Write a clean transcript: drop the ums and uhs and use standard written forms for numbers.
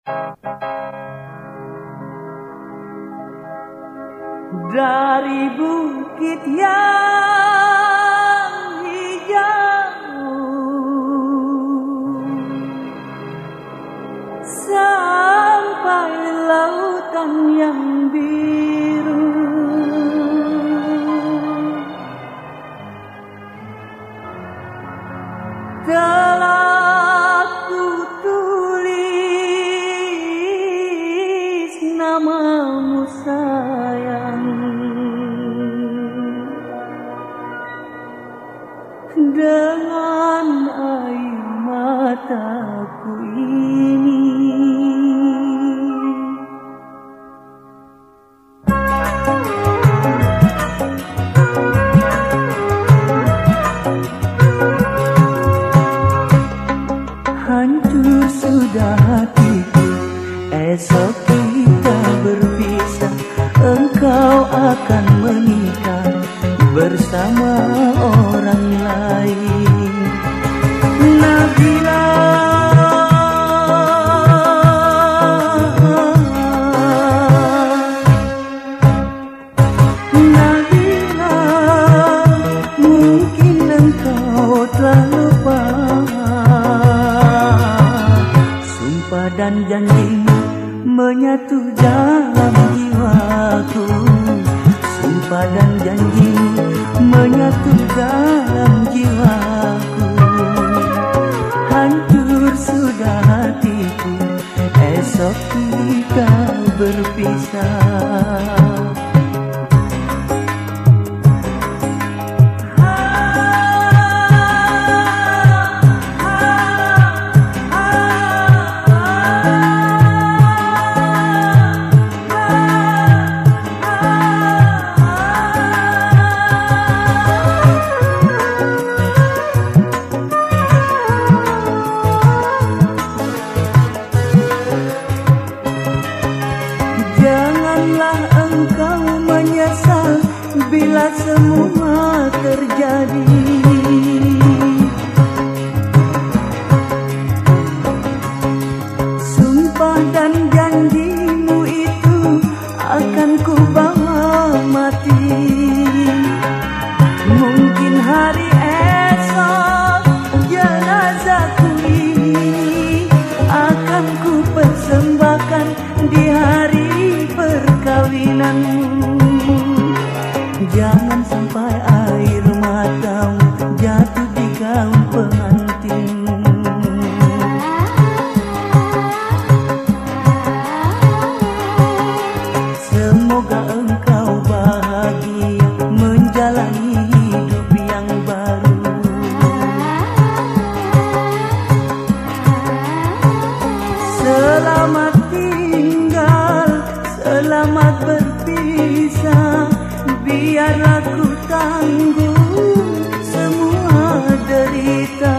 Dari bukit yang hijau sampai lautan yang biru, telah ku tulis namamu sayang dengan air mataku ini. Hancur sudah hatiku, esok kita berpisah. Engkau akan menikah bersama orang lain. Nabila, Nabila, mungkin engkau telah lupa sumpah dan janjimu menyatu dalam jiwaku. Sumpah dan janjimu menyatu dalam jiwaku. Hancur sudah hatiku, esok kita berpisah. Janganlah engkau menyesal bila semua terjadi. Sumpah dan janjimu itu akan ku bawa mati. Mungkin hari esok jenazahku ini akan ku persembahkan di hari perkawinanmu. Jangan sampai air matamu jatuh di gaun pengantin. Semoga engkau bahagia menjalani hidup yang baru. Selamat tinggal, selamat berpisah. Biarlah ku tanggung semua derita.